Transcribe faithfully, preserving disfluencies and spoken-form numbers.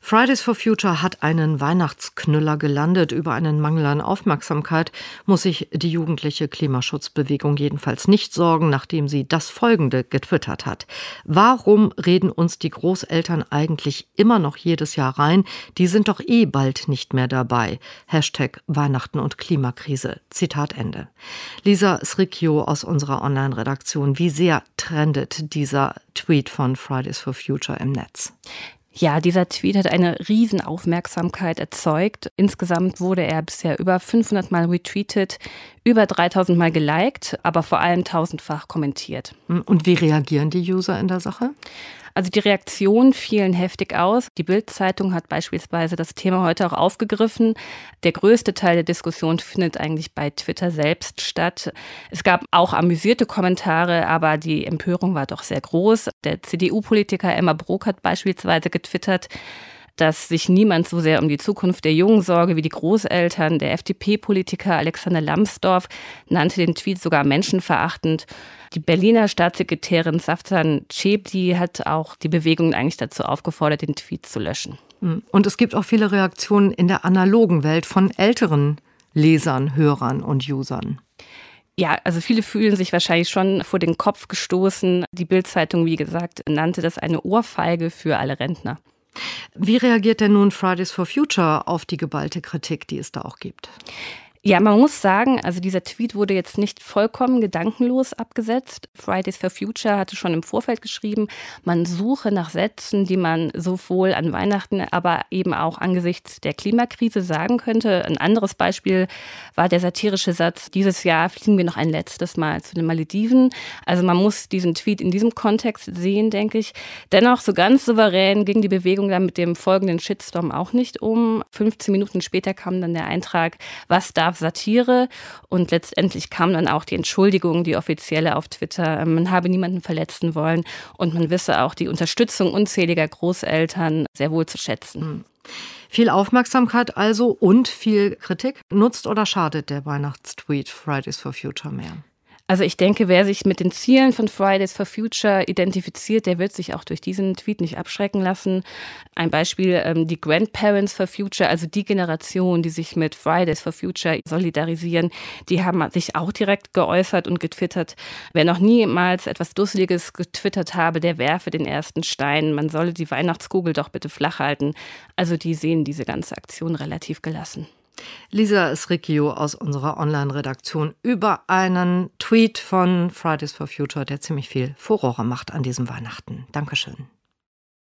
Fridays for Future hat einen Weihnachtsknüller gelandet. Über einen Mangel an Aufmerksamkeit muss sich die jugendliche Klimaschutzbewegung jedenfalls nicht sorgen, nachdem sie das Folgende getwittert hat. Warum reden uns die Großeltern eigentlich immer noch jedes Jahr rein? Die sind doch eh bald nicht mehr dabei. Hashtag Weihnachten und Klimakrise. Zitat Ende. Lisa Sricchio aus unserer Online-Redaktion. Wie sehr trendet dieser Tweet von Fridays for Future im Netz? Ja, dieser Tweet hat eine riesen Aufmerksamkeit erzeugt. Insgesamt wurde er bisher über fünfhundert Mal retweetet, über dreitausend Mal geliked, aber vor allem tausendfach kommentiert. Und wie reagieren die User in der Sache? Also die Reaktionen fielen heftig aus. Die Bild-Zeitung hat beispielsweise das Thema heute auch aufgegriffen. Der größte Teil der Diskussion findet eigentlich bei Twitter selbst statt. Es gab auch amüsierte Kommentare, aber die Empörung war doch sehr groß. Der C D U-Politiker Emma Brok hat beispielsweise getwittert, dass sich niemand so sehr um die Zukunft der Jungen sorge wie die Großeltern. Der F D P-Politiker Alexander Lambsdorff nannte den Tweet sogar menschenverachtend. Die Berliner Staatssekretärin Safsan Cebli hat auch die Bewegung eigentlich dazu aufgefordert, den Tweet zu löschen. Und es gibt auch viele Reaktionen in der analogen Welt von älteren Lesern, Hörern und Usern. Ja, also viele fühlen sich wahrscheinlich schon vor den Kopf gestoßen. Die Bild-Zeitung, wie gesagt, nannte das eine Ohrfeige für alle Rentner. Wie reagiert denn nun Fridays for Future auf die geballte Kritik, die es da auch gibt? Ja, man muss sagen, also dieser Tweet wurde jetzt nicht vollkommen gedankenlos abgesetzt. Fridays for Future hatte schon im Vorfeld geschrieben, man suche nach Sätzen, die man sowohl an Weihnachten, aber eben auch angesichts der Klimakrise sagen könnte. Ein anderes Beispiel war der satirische Satz, dieses Jahr fliegen wir noch ein letztes Mal zu den Malediven. Also man muss diesen Tweet in diesem Kontext sehen, denke ich. Dennoch, so ganz souverän ging die Bewegung dann mit dem folgenden Shitstorm auch nicht um. fünfzehn Minuten später kam dann der Eintrag, was da Satire, und letztendlich kam dann auch die Entschuldigung, die offizielle auf Twitter, man habe niemanden verletzen wollen und man wisse auch die Unterstützung unzähliger Großeltern sehr wohl zu schätzen. Hm. Viel Aufmerksamkeit also und viel Kritik. Nutzt oder schadet der Weihnachtstweet Fridays for Future mehr? Also ich denke, wer sich mit den Zielen von Fridays for Future identifiziert, der wird sich auch durch diesen Tweet nicht abschrecken lassen. Ein Beispiel, ähm, die Grandparents for Future, also die Generation, die sich mit Fridays for Future solidarisieren, die haben sich auch direkt geäußert und getwittert. Wer noch niemals etwas Dusseliges getwittert habe, der werfe den ersten Stein. Man solle die Weihnachtskugel doch bitte flach halten. Also die sehen diese ganze Aktion relativ gelassen. Lisa Sricchio aus unserer Online-Redaktion über einen Tweet von Fridays for Future, der ziemlich viel Furore macht an diesem Weihnachten. Dankeschön.